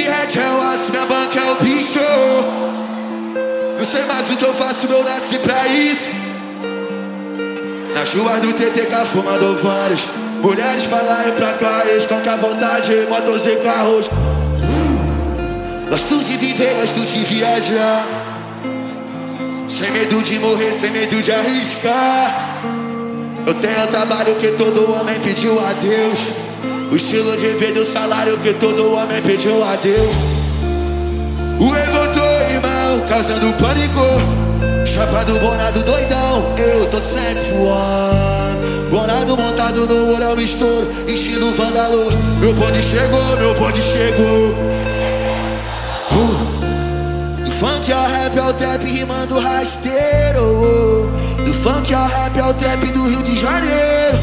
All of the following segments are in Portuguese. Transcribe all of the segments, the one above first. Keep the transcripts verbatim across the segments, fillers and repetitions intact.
Pirrete é o aço, minha banca é o bicho. Não sei mais o que eu faço, eu nasci pra isso. Nas ruas do T T K fumando vários. Mulheres pra lá e pra cá, eles com a vontade, motos e carros. Gosto de viver, gosto de viajar. Sem medo de morrer, sem medo de arriscar. Eu tenho o trabalho que todo homem pediu a Deus. O estilo de vida e o salário que todo homem pediu a Deus. O rei voltou, irmão, causando pânico. Chapado, bonado, doidão, eu tô sempre voando. Bonado montado no mural estouro, estilo vandalo. Meu bonde chegou, meu bonde chegou. uh. Do funk ao rap ao trap rimando rasteiro. Do funk ao rap ao trap do Rio de Janeiro.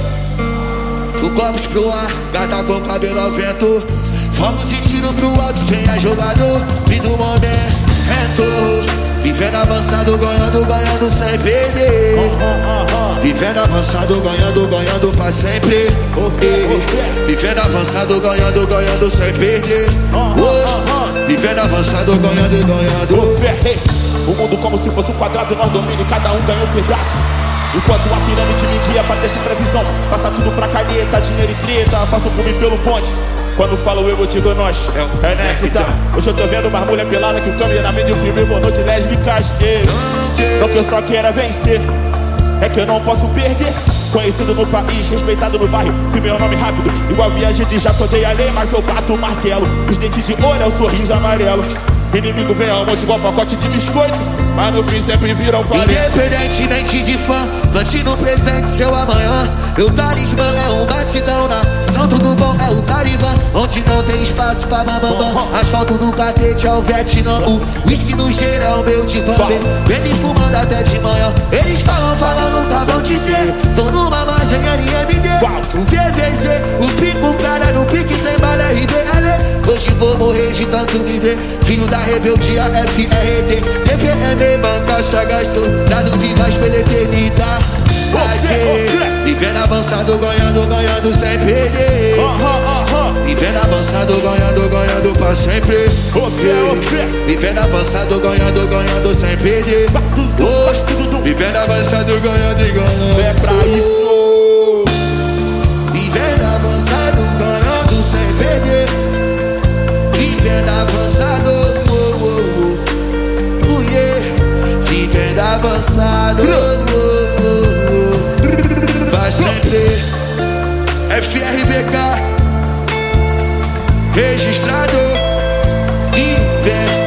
O copos pro ar, gata com cabelo ao vento. Fogos e tiro pro alto, quem é jogador? Fim do momento. Vivendo avançado, ganhando, ganhando sem perder. Vivendo avançado, ganhando, ganhando pra sempre. Vivendo avançado, ganhando, ganhando sem perder. Vivendo avançado, ganhando, ganhando. O mundo como se fosse um quadrado, nós domínio, cada um ganha um pedaço. Enquanto a pirâmide me guia pra ter sem previsão. Passa tudo pra caneta, dinheiro e treta. Faço por mim pelo ponte. Quando falo eu, eu digo nós. É né que tá. Hoje eu tô vendo mais mulher pelada que o cameraman e o filme boa noite lésbicas. Não que eu só queira vencer, é que eu não posso perder. Conhecido no país, respeitado no bairro. Fui meu nome rápido, igual viagem de já contei a lei. Mas eu bato o martelo, os dentes de ouro é o sorriso amarelo. Inimigo vem ao monte igual pacote de biscoito, mas no fim sempre viram farinha. Independentemente de fã, plante no presente seu amanhã. Eu talismã é um batidão na São tudo bom é o Talibã. Onde não tem espaço pra bambambam. Asfalto do catete é o Vietnã. O whisky no gelo é o meu divã. Bebendo e fumando até de manhã. Eles falam, falam, nunca vão dizer. Tô numa margem L M D. O V V Z, o pico, cara no pique tem bala R V L. Hoje vou morrer de tanto viver. Filho da rebeldia F R D. T P M, banca, chagas, soldado vivas pela eternidade. Vivendo avançado, ganhando, ganhando sem perder. Vivendo avançado, ganhando, ganhando pra sempre. Vivendo avançado, ganhando, ganhando sem perder. Vivendo avançado, ganhando e ganhando. É pra isso. Vivendo avançado, ganhando sem perder. Vivendo avançado, oh, oh, oh. Uh, yeah. Vivendo avançado, oh, oh, oh. Vai sempre. F R B K registrado. Vivendo